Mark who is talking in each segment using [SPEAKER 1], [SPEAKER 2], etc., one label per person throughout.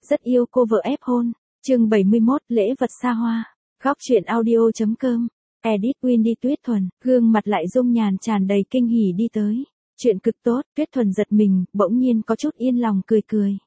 [SPEAKER 1] rất yêu cô vợ ép hôn. Chương 71, lễ vật xa hoa. Góc truyện audio.com. Edit Windy Tuyết Thuần, gương mặt lại dung nhàn tràn đầy kinh hỉ đi tới. Chuyện cực tốt, Tuyết Thuần giật mình, bỗng nhiên có chút yên lòng cười cười.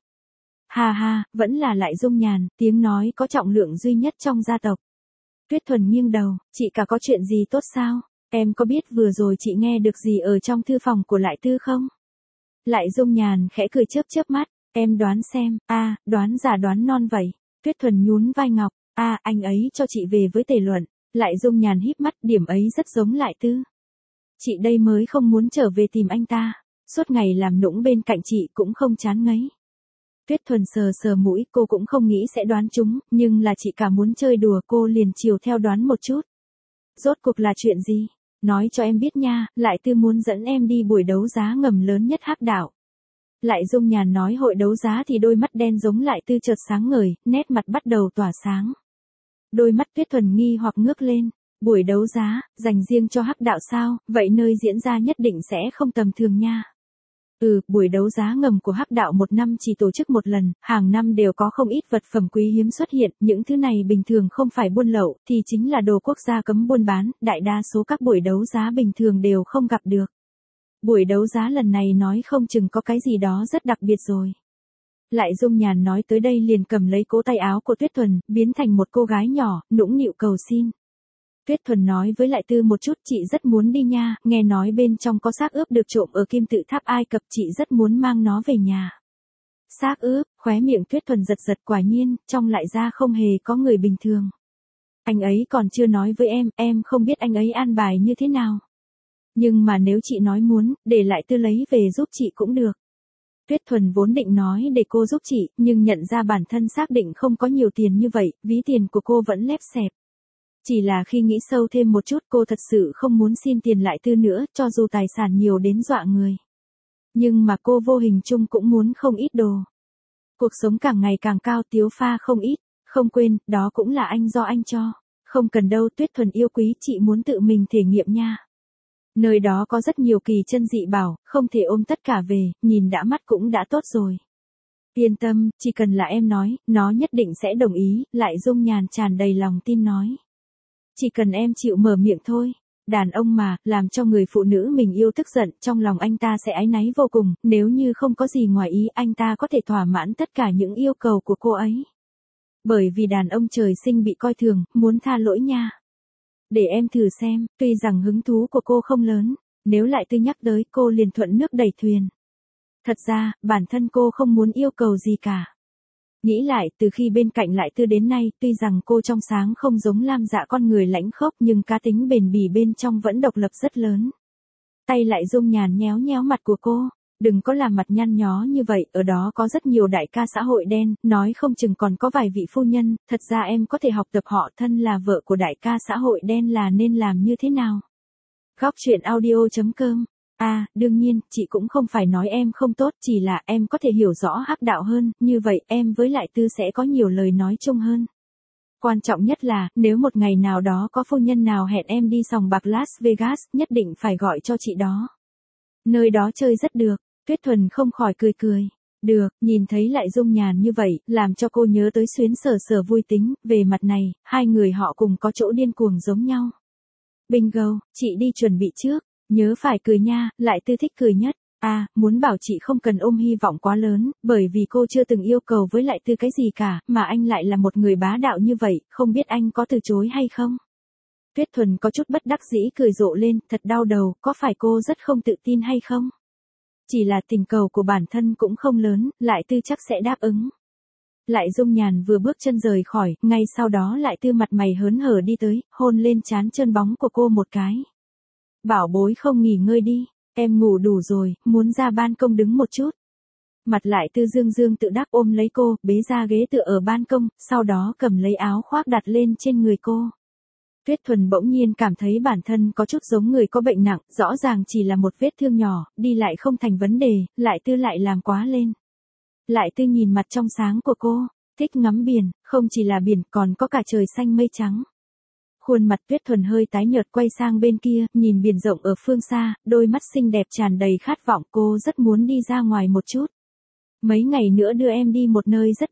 [SPEAKER 1] Ha ha, vẫn là lại dung nhàn, tiếng nói có trọng lượng duy nhất trong gia tộc. Tuyết Thuần nghiêng đầu, chị cả có chuyện gì tốt sao? Em có biết vừa rồi chị nghe được gì ở trong thư phòng của Lại Tư không? Lại dung nhàn khẽ cười chớp chớp mắt, em đoán xem, đoán già đoán non vậy. Tuyết Thuần nhún vai ngọc, anh ấy cho chị về với Tề Luận. Lại dung nhàn híp mắt, điểm ấy rất giống Lại Tư. Chị đây mới không muốn trở về tìm anh ta, suốt ngày làm nũng bên cạnh chị cũng không chán ngấy. Tuyết Thuần sờ sờ mũi, cô cũng không nghĩ sẽ đoán chúng, nhưng là chị cả muốn chơi đùa cô liền chiều theo đoán một chút. Rốt cuộc là chuyện gì? Nói cho em biết nha, Lại Tư muốn dẫn em đi buổi đấu giá ngầm lớn nhất Hắc Đạo. Lại dung nhàn nói hội đấu giá thì đôi mắt đen giống Lại Tư chợt sáng ngời, nét mặt bắt đầu tỏa sáng. Đôi mắt Tuyết Thuần nghi hoặc ngước lên, buổi đấu giá, dành riêng cho Hắc Đạo sao, vậy nơi diễn ra nhất định sẽ không tầm thường nha. Buổi đấu giá ngầm của Hắc Đạo một năm chỉ tổ chức một lần, hàng năm đều có không ít vật phẩm quý hiếm xuất hiện, những thứ này bình thường không phải buôn lậu, thì chính là đồ quốc gia cấm buôn bán, đại đa số các buổi đấu giá bình thường đều không gặp được. Buổi đấu giá lần này nói không chừng có cái gì đó rất đặc biệt rồi. Lại dung nhàn nói tới đây liền cầm lấy cổ tay áo của Tuyết Thuần, biến thành một cô gái nhỏ, nũng nịu cầu xin. Tuyết Thuần nói với Lại Tư một chút, chị rất muốn đi nha, nghe nói bên trong có xác ướp được trộm ở kim tự tháp Ai Cập, chị rất muốn mang nó về nhà. Xác ướp, khóe miệng Tuyết Thuần giật giật, quả nhiên, trong Lại gia không hề có người bình thường. Anh ấy còn chưa nói với em không biết anh ấy an bài như thế nào. Nhưng mà nếu chị nói muốn, để Lại Tư lấy về giúp chị cũng được. Tuyết Thuần vốn định nói để cô giúp chị, nhưng nhận ra bản thân xác định không có nhiều tiền như vậy, ví tiền của cô vẫn lép xẹp. Chỉ là khi nghĩ sâu thêm một chút cô thật sự không muốn xin tiền Lại Tư nữa, cho dù tài sản nhiều đến dọa người. Nhưng mà cô vô hình chung cũng muốn không ít đồ. Cuộc sống càng ngày càng cao tiếu pha không ít, không quên, đó cũng là do anh cho. Không cần đâu Tuyết Thuần yêu quý, chị muốn tự mình thể nghiệm nha. Nơi đó có rất nhiều kỳ chân dị bảo, không thể ôm tất cả về, nhìn đã mắt cũng đã tốt rồi. Yên tâm, chỉ cần là em nói, nó nhất định sẽ đồng ý, Lại dung nhàn tràn đầy lòng tin nói. Chỉ cần em chịu mở miệng thôi. Đàn ông mà, làm cho người phụ nữ mình yêu tức giận, trong lòng anh ta sẽ áy náy vô cùng, nếu như không có gì ngoài ý, anh ta có thể thỏa mãn tất cả những yêu cầu của cô ấy. Bởi vì đàn ông trời sinh bị coi thường, muốn tha lỗi nha. Để em thử xem, tuy rằng hứng thú của cô không lớn, nếu Lại Tư nhắc tới cô liền thuận nước đẩy thuyền. Thật ra, bản thân cô không muốn yêu cầu gì cả. Nghĩ lại, từ khi bên cạnh Lại Tư đến nay, tuy rằng cô trong sáng không giống Lam Dạ con người lãnh khốc nhưng cá tính bền bỉ bên trong vẫn độc lập rất lớn. Tay Lại dung nhàn nhéo nhéo mặt của cô, đừng có làm mặt nhăn nhó như vậy, ở đó có rất nhiều đại ca xã hội đen, nói không chừng còn có vài vị phu nhân, thật ra em có thể học tập họ, thân là vợ của đại ca xã hội đen là nên làm như thế nào. Góc truyện audio.com. Đương nhiên, chị cũng không phải nói em không tốt, chỉ là em có thể hiểu rõ Hắc Đạo hơn, như vậy em với Lại Tư sẽ có nhiều lời nói chung hơn. Quan trọng nhất là, nếu một ngày nào đó có phu nhân nào hẹn em đi sòng bạc Las Vegas, nhất định phải gọi cho chị đó. Nơi đó chơi rất được. Tuyết Thuần không khỏi cười cười. Được, nhìn thấy Lại dung nhàn như vậy, làm cho cô nhớ tới Xuyến Sở Sở vui tính, về mặt này, hai người họ cùng có chỗ điên cuồng giống nhau. Bingo, chị đi chuẩn bị trước. Nhớ phải cười nha, Lại Tư thích cười nhất. Muốn bảo chị không cần ôm hy vọng quá lớn, bởi vì cô chưa từng yêu cầu với Lại Tư cái gì cả, mà anh lại là một người bá đạo như vậy, không biết anh có từ chối hay không? Tuyết Thuần có chút bất đắc dĩ cười rộ lên, thật đau đầu, có phải cô rất không tự tin hay không? Chỉ là tình cầu của bản thân cũng không lớn, Lại Tư chắc sẽ đáp ứng. Lại dung nhàn vừa bước chân rời khỏi, ngay sau đó Lại Tư mặt mày hớn hở đi tới, hôn lên trán trơn bóng của cô một cái. Bảo bối không nghỉ ngơi đi, em ngủ đủ rồi, muốn ra ban công đứng một chút. Mặt Lại Tư dương dương tự đắc ôm lấy cô, bế ra ghế tựa ở ban công, sau đó cầm lấy áo khoác đặt lên trên người cô. Tuyết Thuần bỗng nhiên cảm thấy bản thân có chút giống người có bệnh nặng, rõ ràng chỉ là một vết thương nhỏ, đi lại không thành vấn đề, Lại Tư lại làm quá lên. Lại Tư nhìn mặt trong sáng của cô, thích ngắm biển, không chỉ là biển còn có cả trời xanh mây trắng. Khuôn mặt Tuyết Thuần hơi tái nhợt quay sang bên kia, nhìn biển rộng ở phương xa, đôi mắt xinh đẹp tràn đầy khát vọng, cô rất muốn đi ra ngoài một chút. Mấy ngày nữa đưa em đi một nơi rất đẹp.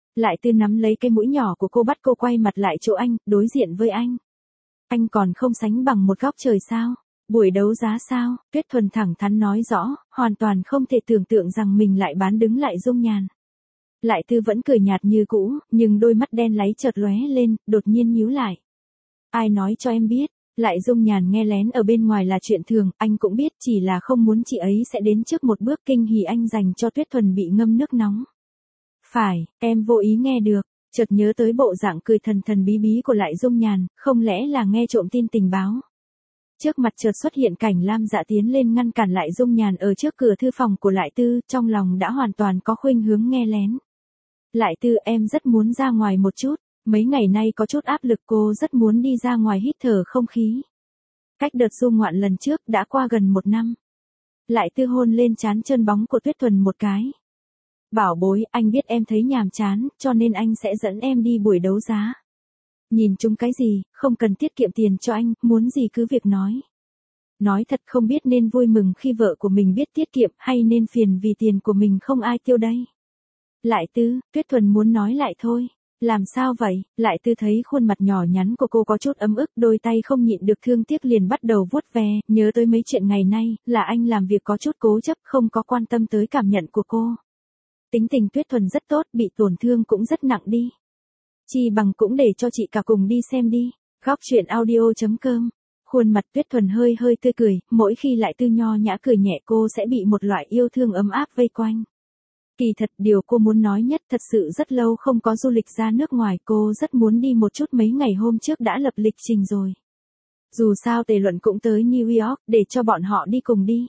[SPEAKER 1] Lại Tư nắm lấy cái mũi nhỏ của cô bắt cô quay mặt lại chỗ anh, đối diện với anh. Anh còn không sánh bằng một góc trời sao? Buổi đấu giá sao? Tuyết Thuần thẳng thắn nói rõ, hoàn toàn không thể tưởng tượng rằng mình lại bán đứng Lại Dung Nhàn. Lại Tư vẫn cười nhạt như cũ, nhưng đôi mắt đen láy chợt lóe lên, đột nhiên nhíu lại. Ai nói cho em biết? Lại Dung Nhàn nghe lén ở bên ngoài là chuyện thường, anh cũng biết, chỉ là không muốn chị ấy sẽ đến trước một bước kinh hỉ anh dành cho Tuyết Thuần bị ngâm nước nóng. Phải, em vô ý nghe được, chợt nhớ tới bộ dạng cười thần thần bí bí của Lại Dung Nhàn, không lẽ là nghe trộm tin tình báo. Trước mặt chợt xuất hiện cảnh Lam Dạ tiến lên ngăn cản Lại Dung Nhàn ở trước cửa thư phòng của Lại Tư, trong lòng đã hoàn toàn có khuynh hướng nghe lén. Lại Tư, em rất muốn ra ngoài một chút, mấy ngày nay có chút áp lực, cô rất muốn đi ra ngoài hít thở không khí. Cách đợt du ngoạn lần trước đã qua gần 1 năm. Lại Tư hôn lên trán trơn bóng của Tuyết Thuần một cái. Bảo bối, anh biết em thấy nhàm chán, cho nên anh sẽ dẫn em đi buổi đấu giá. Nhìn chung cái gì, không cần tiết kiệm tiền cho anh, muốn gì cứ việc nói. Nói thật không biết nên vui mừng khi vợ của mình biết tiết kiệm hay nên phiền vì tiền của mình không ai tiêu đây. Lại Tư, Tuyết Thuần muốn nói lại thôi. Làm sao vậy? Lại Tư thấy khuôn mặt nhỏ nhắn của cô có chút ấm ức, đôi tay không nhịn được thương tiếc liền bắt đầu vuốt ve, nhớ tới mấy chuyện ngày nay, là anh làm việc có chút cố chấp, không có quan tâm tới cảm nhận của cô. Tính tình Tuyết Thuần rất tốt, bị tổn thương cũng rất nặng đi. Chi bằng cũng để cho chị cả cùng đi xem đi. Góc truyện audio.com. Khuôn mặt Tuyết Thuần hơi hơi tươi cười, mỗi khi Lại Tư nho nhã cười nhẹ cô sẽ bị một loại yêu thương ấm áp vây quanh. Kỳ thật điều cô muốn nói nhất, thật sự rất lâu không có du lịch ra nước ngoài, cô rất muốn đi một chút, mấy ngày hôm trước đã lập lịch trình rồi. Dù sao Tề Luận cũng tới New York, để cho bọn họ đi cùng đi.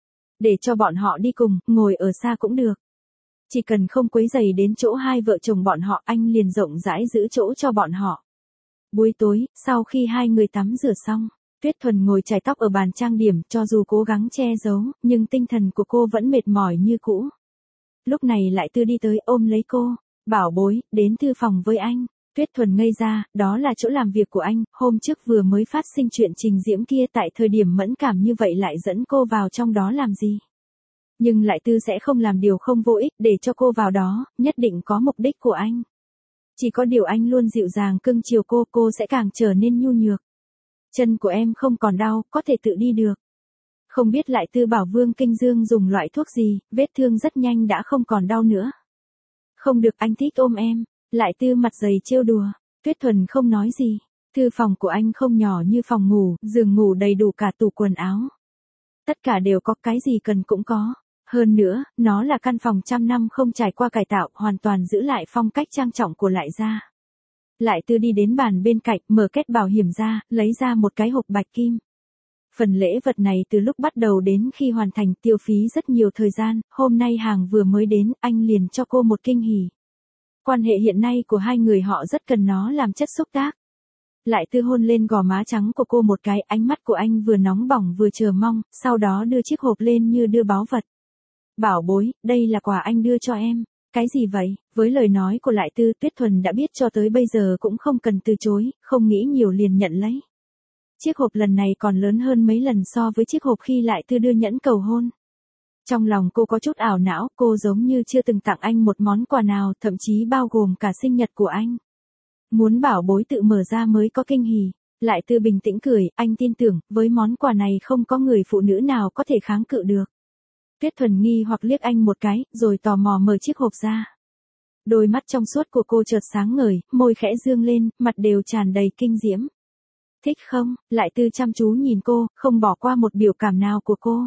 [SPEAKER 1] Để cho bọn họ đi cùng, ngồi ở xa cũng được. Chỉ cần không quấy rầy đến chỗ hai vợ chồng bọn họ, anh liền rộng rãi giữ chỗ cho bọn họ. Buổi tối, sau khi hai người tắm rửa xong, Tuyết Thuần ngồi chải tóc ở bàn trang điểm, cho dù cố gắng che giấu, nhưng tinh thần của cô vẫn mệt mỏi như cũ. Lúc này Lại Tư đi tới ôm lấy cô, bảo bối, đến thư phòng với anh. Tuyết Thuần ngây ra, đó là chỗ làm việc của anh, hôm trước vừa mới phát sinh chuyện Trình Diễm kia, tại thời điểm mẫn cảm như vậy lại dẫn cô vào trong đó làm gì. Nhưng Lại Tư sẽ không làm điều không vô ích, để cho cô vào đó, nhất định có mục đích của anh. Chỉ có điều anh luôn dịu dàng cưng chiều cô sẽ càng trở nên nhu nhược. Chân của em không còn đau, có thể tự đi được. Không biết Lại Tư bảo Vương Kinh Dương dùng loại thuốc gì, vết thương rất nhanh đã không còn đau nữa. Không được, anh thích ôm em. Lại Tư mặt dày trêu đùa. Tuyết Thuần không nói gì. Thư phòng của anh không nhỏ như phòng ngủ, giường ngủ đầy đủ cả tủ quần áo. Tất cả đều có, cái gì cần cũng có. Hơn nữa, nó là căn phòng trăm năm không trải qua cải tạo, hoàn toàn giữ lại phong cách trang trọng của Lại gia. Lại Tư đi đến bàn bên cạnh, mở két bảo hiểm ra, lấy ra một cái hộp bạch kim. Phần lễ vật này từ lúc bắt đầu đến khi hoàn thành tiêu phí rất nhiều thời gian, hôm nay hàng vừa mới đến, anh liền cho cô một kinh hỉ. Quan hệ hiện nay của hai người họ rất cần nó làm chất xúc tác. Lại Tư hôn lên gò má trắng của cô một cái, ánh mắt của anh vừa nóng bỏng vừa chờ mong, sau đó đưa chiếc hộp lên như đưa báu vật. Bảo bối, đây là quà anh đưa cho em. Cái gì vậy? Với lời nói của Lại Tư, Tuyết Thuần đã biết cho tới bây giờ cũng không cần từ chối, không nghĩ nhiều liền nhận lấy. Chiếc hộp lần này còn lớn hơn mấy lần so với chiếc hộp khi Lại Tư đưa nhẫn cầu hôn. Trong lòng cô có chút ảo não, cô giống như chưa từng tặng anh một món quà nào, thậm chí bao gồm cả sinh nhật của anh. Muốn bảo bối tự mở ra mới có kinh hỉ. Lại Tư bình tĩnh cười, anh tin tưởng, với món quà này không có người phụ nữ nào có thể kháng cự được. Tuyết Thuần nghi hoặc liếc anh một cái, rồi tò mò mở chiếc hộp ra. Đôi mắt trong suốt của cô chợt sáng ngời, môi khẽ dương lên, mặt đều tràn đầy kinh diễm. Thích không? Lại Tư chăm chú nhìn cô, không bỏ qua một biểu cảm nào của cô.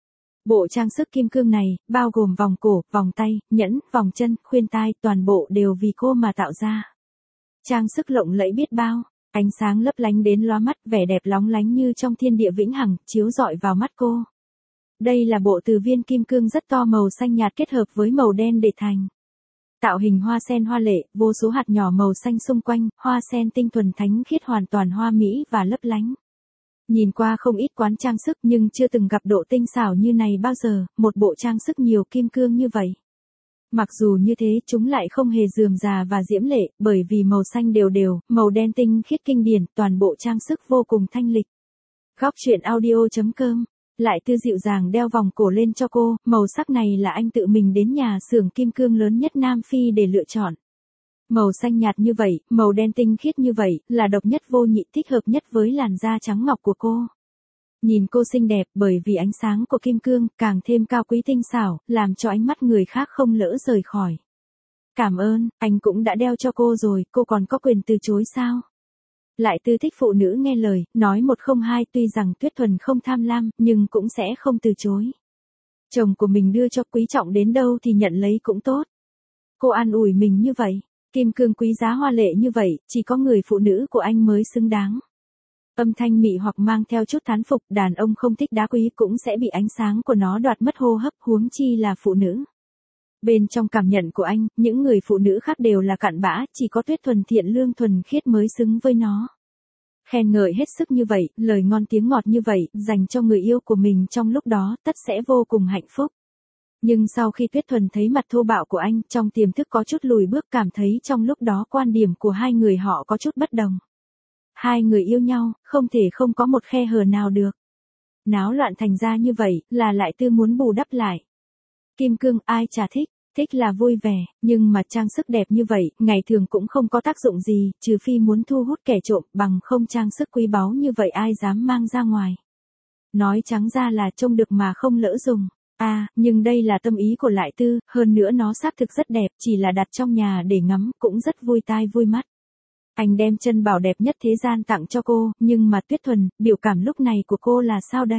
[SPEAKER 1] Bộ trang sức kim cương này, bao gồm vòng cổ, vòng tay, nhẫn, vòng chân, khuyên tai, toàn bộ đều vì cô mà tạo ra. Trang sức lộng lẫy biết bao, ánh sáng lấp lánh đến lóa mắt, vẻ đẹp lóng lánh như trong thiên địa vĩnh hằng, chiếu rọi vào mắt cô. Đây là bộ từ viên kim cương rất to màu xanh nhạt kết hợp với màu đen để thành. Tạo hình hoa sen hoa lệ, vô số hạt nhỏ màu xanh xung quanh, hoa sen tinh thuần thánh khiết hoàn toàn hoa mỹ và lấp lánh. Nhìn qua không ít quán trang sức nhưng chưa từng gặp độ tinh xảo như này bao giờ, một bộ trang sức nhiều kim cương như vậy. Mặc dù như thế chúng lại không hề rườm rà và diễm lệ, bởi vì màu xanh đều đều, màu đen tinh khiết kinh điển, toàn bộ trang sức vô cùng thanh lịch. Góc truyện audio.com. Lại Tư dịu dàng đeo vòng cổ lên cho cô, màu sắc này là anh tự mình đến nhà xưởng kim cương lớn nhất Nam Phi để lựa chọn. Màu xanh nhạt như vậy, màu đen tinh khiết như vậy, là độc nhất vô nhị, thích hợp nhất với làn da trắng ngọc của cô. Nhìn cô xinh đẹp bởi vì ánh sáng của kim cương, càng thêm cao quý tinh xảo, làm cho ánh mắt người khác không lỡ rời khỏi. Cảm ơn, anh cũng đã đeo cho cô rồi, cô còn có quyền từ chối sao? Lại Tư thích phụ nữ nghe lời, nói một không hai, tuy rằng Tuyết Thuần không tham lam, nhưng cũng sẽ không từ chối. Chồng của mình đưa cho, quý trọng đến đâu thì nhận lấy cũng tốt. Cô an ủi mình như vậy, kim cương quý giá hoa lệ như vậy, chỉ có người phụ nữ của anh mới xứng đáng. Âm thanh mị hoặc mang theo chút thán phục, đàn ông không thích đá quý cũng sẽ bị ánh sáng của nó đoạt mất hô hấp, huống chi là phụ nữ. Bên trong cảm nhận của anh, những người phụ nữ khác đều là cặn bã, chỉ có Tuyết Thuần thiện lương thuần khiết mới xứng với nó. Khen ngợi hết sức như vậy, lời ngon tiếng ngọt như vậy, dành cho người yêu của mình trong lúc đó, tất sẽ vô cùng hạnh phúc. Nhưng sau khi Tuyết Thuần thấy mặt thô bạo của anh, trong tiềm thức có chút lùi bước, cảm thấy trong lúc đó quan điểm của hai người họ có chút bất đồng. Hai người yêu nhau, không thể không có một khe hở nào được. Náo loạn thành ra như vậy, là Lại Tư muốn bù đắp lại. Kim cương ai chả thích, thích là vui vẻ, nhưng mà trang sức đẹp như vậy, ngày thường cũng không có tác dụng gì, trừ phi muốn thu hút kẻ trộm, bằng không trang sức quý báu như vậy ai dám mang ra ngoài. Nói trắng ra là trông được mà không lỡ dùng. Nhưng đây là tâm ý của Lại Tư, hơn nữa nó xác thực rất đẹp, chỉ là đặt trong nhà để ngắm, cũng rất vui tai vui mắt. Anh đem chân bảo đẹp nhất thế gian tặng cho cô, nhưng mà Tuyết Thuần, biểu cảm lúc này của cô là sao đây?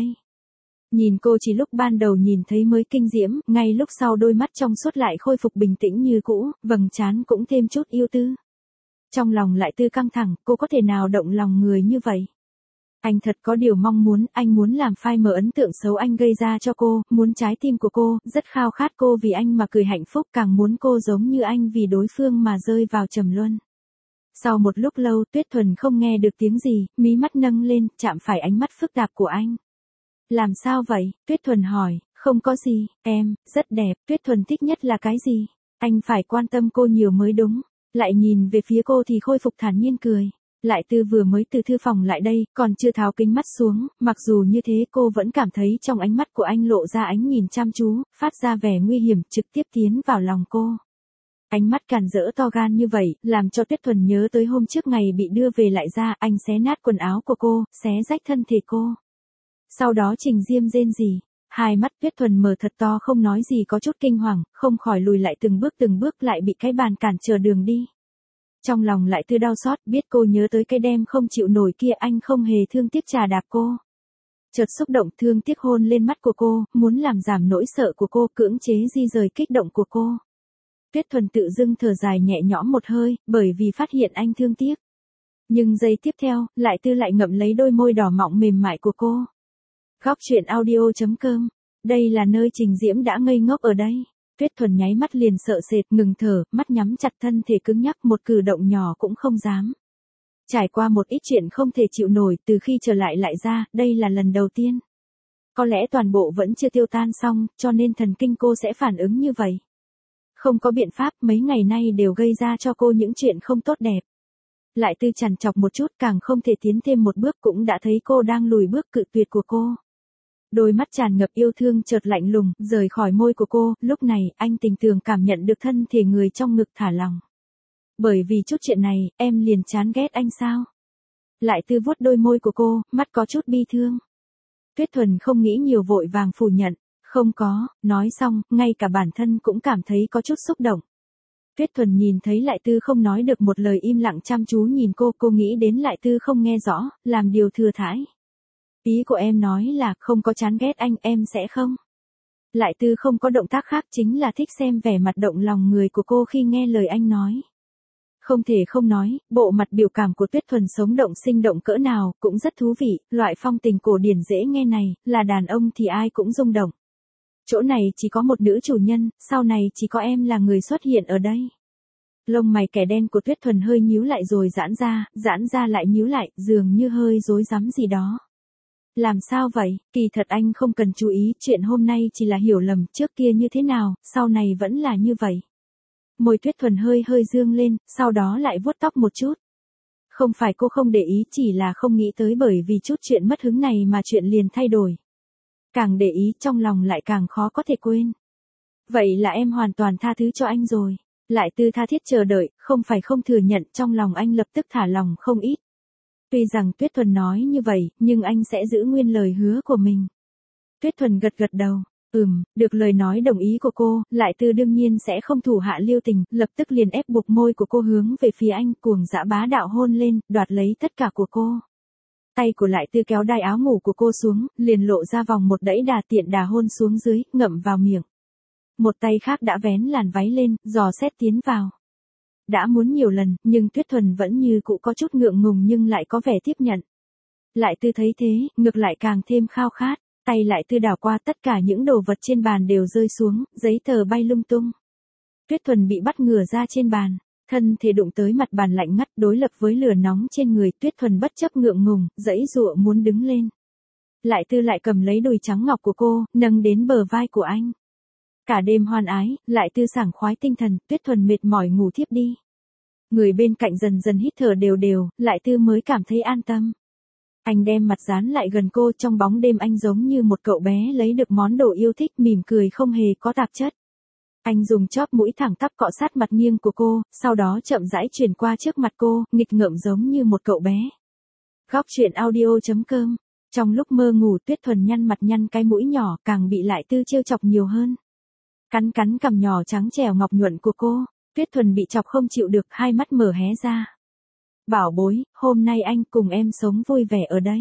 [SPEAKER 1] Nhìn cô chỉ lúc ban đầu nhìn thấy mới kinh diễm, ngay lúc sau đôi mắt trong suốt lại khôi phục bình tĩnh như cũ, vầng trán cũng thêm chút yêu tư. Trong lòng Lại Tư căng thẳng, cô có thể nào động lòng người như vậy? Anh thật có điều mong muốn, anh muốn làm phai mờ ấn tượng xấu anh gây ra cho cô, muốn trái tim của cô, rất khao khát cô vì anh mà cười hạnh phúc, càng muốn cô giống như anh vì đối phương mà rơi vào trầm luân. Sau một lúc lâu, Tuyết Thuần không nghe được tiếng gì, mí mắt nâng lên, chạm phải ánh mắt phức tạp của anh. Làm sao vậy? Tuyết Thuần hỏi, không có gì, em, rất đẹp, Tuyết Thuần thích nhất là cái gì? Anh phải quan tâm cô nhiều mới đúng. Lại nhìn về phía cô thì khôi phục thản nhiên cười. Lại Tư vừa mới từ thư phòng lại đây, còn chưa tháo kính mắt xuống, mặc dù như thế cô vẫn cảm thấy trong ánh mắt của anh lộ ra ánh nhìn chăm chú, phát ra vẻ nguy hiểm, trực tiếp tiến vào lòng cô. Ánh mắt càn rỡ to gan như vậy, làm cho Tuyết Thuần nhớ tới hôm trước ngày bị đưa về Lại Gia, anh xé nát quần áo của cô, xé rách thân thể cô. Sau đó Trình Diêm rên rỉ, hai mắt Tuyết Thuần mở thật to không nói gì, có chút kinh hoàng, không khỏi lùi lại từng bước lại bị cái bàn cản trở đường đi. Trong lòng Lại Tư đau xót, biết cô nhớ tới cái đêm không chịu nổi kia, anh không hề thương tiếc trà đạp cô. Chợt xúc động thương tiếc hôn lên mắt của cô, muốn làm giảm nỗi sợ của cô, cưỡng chế di rời kích động của cô. Tuyết Thuần tự dưng thở dài nhẹ nhõm một hơi, bởi vì phát hiện anh thương tiếc. Nhưng giây tiếp theo, Lại Tư lại ngậm lấy đôi môi đỏ mọng mềm mại của cô. Góc truyện audio.com. Đây là nơi Trình Diễm đã ngây ngốc ở đây. Tuyết Thuần nháy mắt liền sợ sệt, ngừng thở, mắt nhắm chặt, thân thể cứng nhắc, một cử động nhỏ cũng không dám. Trải qua một ít chuyện không thể chịu nổi, từ khi trở lại Lại Gia, đây là lần đầu tiên. Có lẽ toàn bộ vẫn chưa tiêu tan xong, cho nên thần kinh cô sẽ phản ứng như vậy. Không có biện pháp, mấy ngày nay đều gây ra cho cô những chuyện không tốt đẹp. Lại Tư chằn chọc một chút, càng không thể tiến thêm một bước, cũng đã thấy cô đang lùi bước cự tuyệt của cô. Đôi mắt tràn ngập yêu thương chợt lạnh lùng, rời khỏi môi của cô, lúc này, anh tình tường cảm nhận được thân thể người trong ngực thả lỏng. Bởi vì chút chuyện này, em liền chán ghét anh sao? Lại Tư vuốt đôi môi của cô, mắt có chút bi thương. Tuyết Thuần không nghĩ nhiều vội vàng phủ nhận, không có, nói xong, ngay cả bản thân cũng cảm thấy có chút xúc động. Tuyết Thuần nhìn thấy Lại Tư không nói được một lời, im lặng chăm chú nhìn cô nghĩ đến Lại Tư không nghe rõ, làm điều thừa thãi. Ý của em nói là không có chán ghét anh, em sẽ không. Lại Tư không có động tác khác, chính là thích xem vẻ mặt động lòng người của cô khi nghe lời anh nói. Không thể không nói, bộ mặt biểu cảm của Tuyết Thuần sống động sinh động cỡ nào, cũng rất thú vị, loại phong tình cổ điển dễ nghe này, là đàn ông thì ai cũng rung động. Chỗ này chỉ có một nữ chủ nhân, sau này chỉ có em là người xuất hiện ở đây. Lông mày kẻ đen của Tuyết Thuần hơi nhíu lại rồi giãn ra lại nhíu lại, dường như hơi rối rắm gì đó. Làm sao vậy? Kỳ thật anh không cần chú ý, chuyện hôm nay chỉ là hiểu lầm, trước kia như thế nào, sau này vẫn là như vậy. Môi Tuyết Thuần hơi dương lên, sau đó lại vuốt tóc một chút. Không phải cô không để ý, chỉ là không nghĩ tới bởi vì chút chuyện mất hứng này mà chuyện liền thay đổi. Càng để ý trong lòng lại càng khó có thể quên. Vậy là em hoàn toàn tha thứ cho anh rồi. Lại Tư tha thiết chờ đợi, không phải không thừa nhận, trong lòng anh lập tức thả lòng không ít. Tuy rằng Tuyết Thuần nói như vậy, nhưng anh sẽ giữ nguyên lời hứa của mình. Tuyết Thuần gật gật đầu. Được lời nói đồng ý của cô, Lại Tư đương nhiên sẽ không thủ hạ lưu tình, lập tức liền ép buộc môi của cô hướng về phía anh, cuồng dã bá đạo hôn lên, đoạt lấy tất cả của cô. Tay của Lại Tư kéo đai áo ngủ của cô xuống, liền lộ ra vòng một đẫy đà tiện đà hôn xuống dưới, ngậm vào miệng. Một tay khác đã vén làn váy lên, dò xét tiến vào. Đã muốn nhiều lần, nhưng Tuyết Thuần vẫn như cũ có chút ngượng ngùng nhưng lại có vẻ tiếp nhận. Lại Tư thấy thế, ngược lại càng thêm khao khát. Tay Lại Tư đảo qua tất cả những đồ vật trên bàn đều rơi xuống, giấy tờ bay lung tung. Tuyết Thuần bị bắt ngửa ra trên bàn, thân thể đụng tới mặt bàn lạnh ngắt đối lập với lửa nóng trên người. Tuyết Thuần bất chấp ngượng ngùng, giãy giụa muốn đứng lên. Lại Tư lại cầm lấy đùi trắng ngọc của cô, nâng đến bờ vai của anh. Cả đêm hoan ái, Lại Tư sảng khoái tinh thần, Tuyết Thuần mệt mỏi ngủ thiếp đi. Người bên cạnh dần dần hít thở đều đều, Lại Tư mới cảm thấy an tâm. Anh đem mặt dán lại gần cô, trong bóng đêm anh giống như một cậu bé lấy được món đồ yêu thích, mỉm cười không hề có tạp chất. Anh dùng chóp mũi thẳng tắp cọ sát mặt nghiêng của cô, sau đó chậm rãi chuyển qua trước mặt cô, nghịch ngợm giống như một cậu bé. Góc truyện audio.com. Trong lúc mơ ngủ Tuyết Thuần nhăn mặt nhăn cái mũi nhỏ, càng bị Lại Tư trêu chọc nhiều hơn. Cắn cắn cằm nhỏ trắng trẻo ngọc nhuận của cô, Tuyết Thuần bị chọc không chịu được, hai mắt mở hé ra. Bảo bối, hôm nay anh cùng em sống vui vẻ ở đây.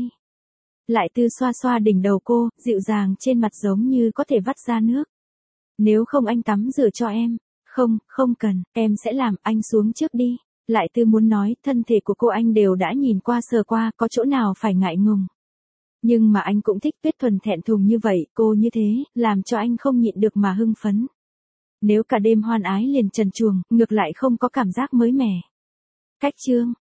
[SPEAKER 1] Lại Tư xoa xoa đỉnh đầu cô, dịu dàng trên mặt giống như có thể vắt ra nước. Nếu không anh tắm rửa cho em. Không cần, em sẽ làm, anh xuống trước đi. Lại Tư muốn nói, thân thể của cô anh đều đã nhìn qua sờ qua, có chỗ nào phải ngại ngùng. Nhưng mà anh cũng thích Tuyết Thuần thẹn thùng như vậy, cô như thế, làm cho anh không nhịn được mà hưng phấn. Nếu cả đêm hoan ái liền trần truồng, ngược lại không có cảm giác mới mẻ. Cách chương